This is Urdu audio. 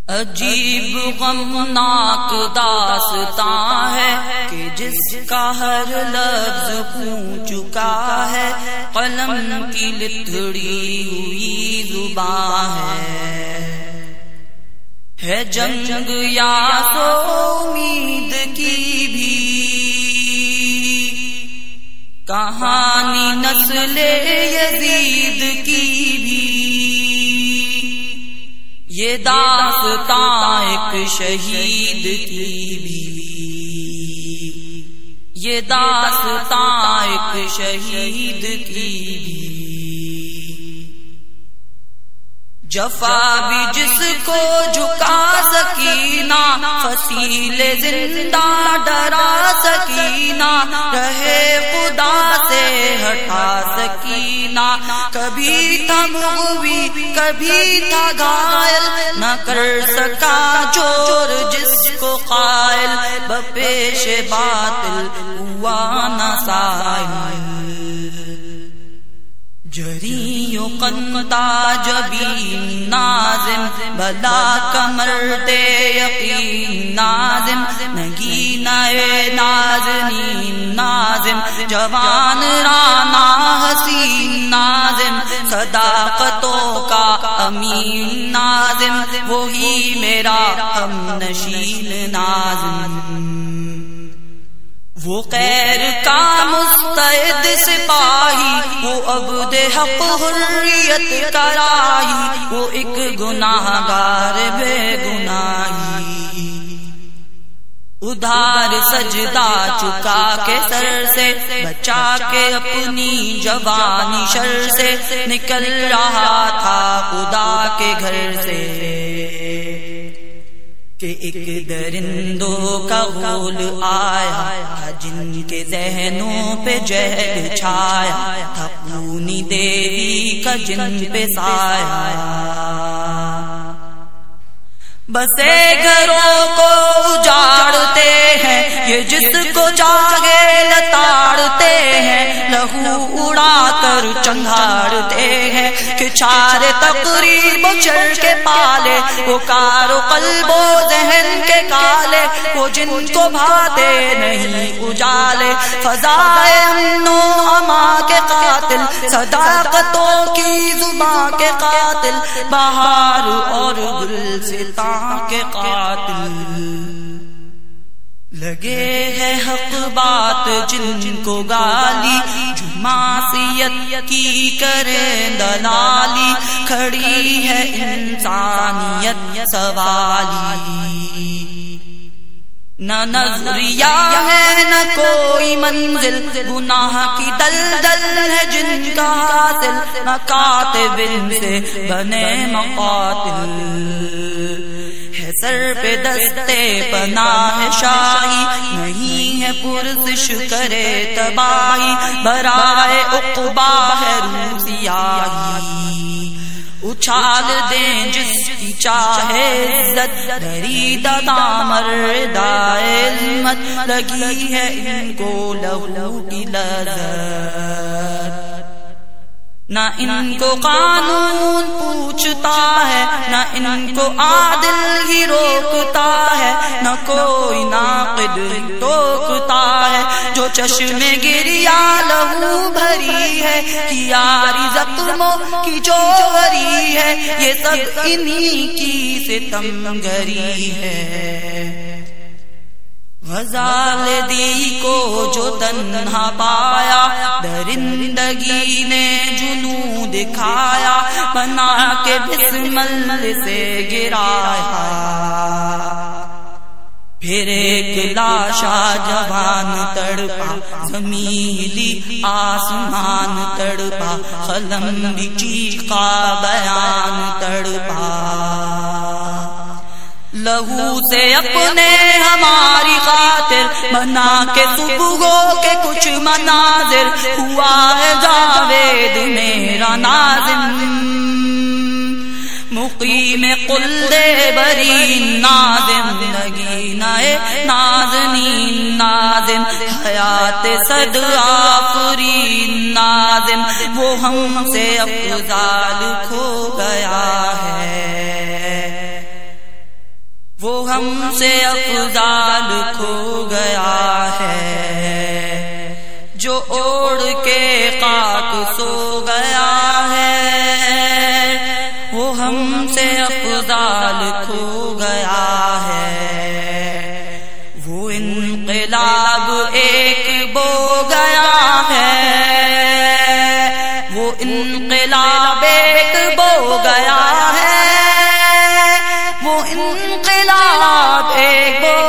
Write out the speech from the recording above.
عجیب غمناک داستاں ہے کہ جس کا ہر لفظ خون چکا ہے، قلم کی لتھڑی ہوئی زباں ہے جنگ یا سو امید کی بھی کہانی، نسل یزید کی بھی یہ داستاں ایک شہید کی بھی، یہ داستاں ایک شہید کی بھی۔ جفا بھی جس کو جھکا سکینہ، فصیل زندہ ڈرا سکینہ، رہے خدا سے ہٹا سکینہ۔ کبھی تھا مغوی کبھی تھا گھائل، نہ کر سکا جور جس کو قائل، بپیش باطل ہوا نہ سائل۔ جری و قندہ جبین نازم، بلا کمر دے یقین نازم، نگینہ نازنین نازم، جوان رانا حسین نازم، صداقتوں کا امین نازم، وہی میرا ہم نشین نازم۔ وہ غیر کا مستعد سپاہی، وہ عبد حق حریت کا راہی، وہ ایک گناہگار بے گناہی، ادھار سجدہ چکا کے سر سے، بچا کے اپنی جوانی شر سے، نکل رہا تھا خدا کے گھر سے کہ ایک درندوں کا غول آیا، جن کے ذہنوں پہ جہل چھایا تھا، پونی دیوی کا جن پہ سایہ۔ بسے گھروں کو اجاڑتے ہیں یہ، جس کو چاہے لتاڑتے ہیں، لہو اڑا کر چنگھاڑتے ہیں کہ چار تقریب و شر کے پالے، وہ کار و قلب و ذہن کے کالے، وہ جن کو بھاتے نہیں اجالے، فضائے امن و اما کے قاتل، صداقتوں کی زباں کے قاتل، بہار اور گلستاں کے قاتل۔ لگے ہے حق بات جن کو گالی، جو معصیت کی کرے دلالی، کھڑی ہے انسانیت سوالی۔ نہ نظریہ ہے نہ کوئی منزل، گناہ کی دلدل ہے جن کا حاصل، نہ کاتب ان سے بنے مقاتل، ہے سر پہ دستے پناہ شاہی، نہیں ہے پرسش کرے تباہی، برائے عقبہ ہے روح سیاہی، اچھال دیں جس کی چاہے عزت، دریدہ دامر ردائے عظمت، لگی ہے ان کو لہو کی لذت۔ نہ ان کو قانون پوچھتا ہے، نہ ان کو عادل ہی روکتا ہے، نہ کوئی ناقد ٹوکتا ہے، جو چشم گریا لہو بھری ہے، کیاری زخموں کی جوہری ہے، یہ سب انہی کی ستم گری ہے۔ غزال دی کو جو تنہا پایا، درندگی نے جنوں دکھایا، بنا کے بسمل سے گرایا، پھر ایک لاشا جوان تڑپا، زمیلی آسمان تڑپا، قلم بھی چیخا بیان تڑپا، لہو سے اپنے ہماری خاطر بنا کے صبحوں کے کچھ مناظر، ہوا ہے جاوید میرا ناظم، مقیم قلد برین ناظم، نگینہ نازنین ناظم، حیات صد آفرین ناظم، وہ ہم سے افضال کھو گیا ہے۔ وہ ہم سے افضال کھو گیا ہے، جو اوڑھ کے خاک سو گیا ہے، وہ ہم سے افضال کھو گیا ہے۔ وہ انقلاب ایک بو گیا ہے، وہ انقلاب ایک بو گیا ہے، وہ انقلاب ایک بو